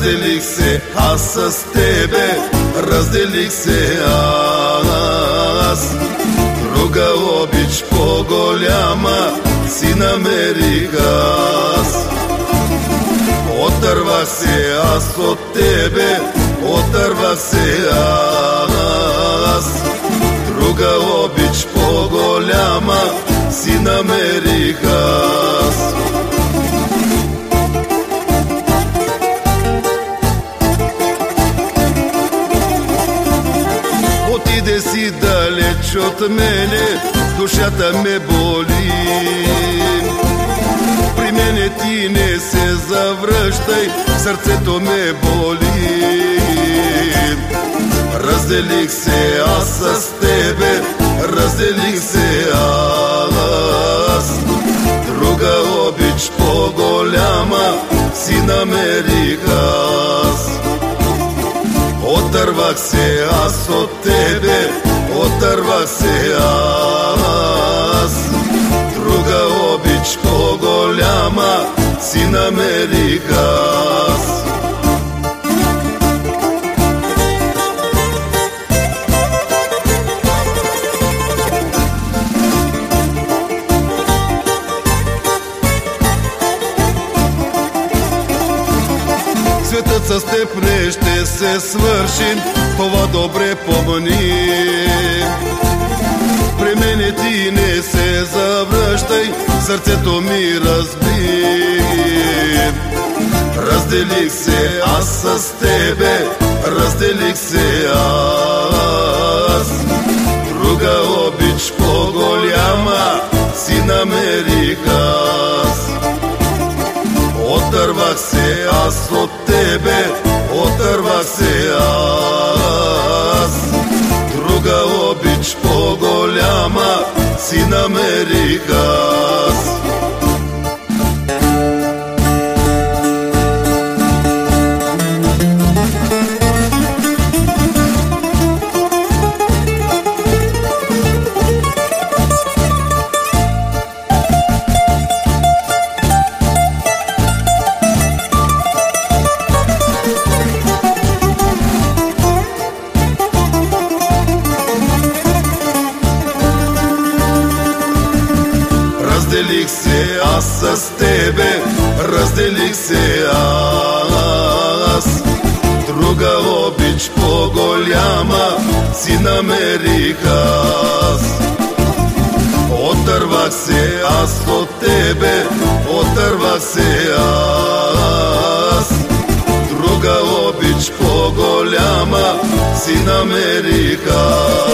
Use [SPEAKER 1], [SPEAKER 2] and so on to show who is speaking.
[SPEAKER 1] Разделих се аз с тебе, разделих се аз. Друга обич по-голяма си намерих аз. Отървах се аз от тебе, отървах се аз. Друга обич по-голяма си намерих аз. Отиде си далеч от мене, душата ме боли. При мене ти не се завръщай, сърцето ме боли. Разделих се аз с тебе, разделих се аз. Друга обич по-голяма си намерих аз. Отървах се аз от тебе, отървах се аз. Друга обич по-голяма си намерих аз. Светът с теб не ще се свърши, това добре помни. При мене ти не се завръщай, сърцето ми разби. Разделих се аз с тебе, разделих се аз. Друга обич по-голяма си намерих аз. Отървах се аз от тебе, отървах се аз. Друга обич по-голяма си намерих аз. Разделих се аз с тебе, разделих се аз. Друга обич по-голяма си намерих аз. Отървах се аз от тебе, отървах се аз. Друга обич по-голяма си намерих аз.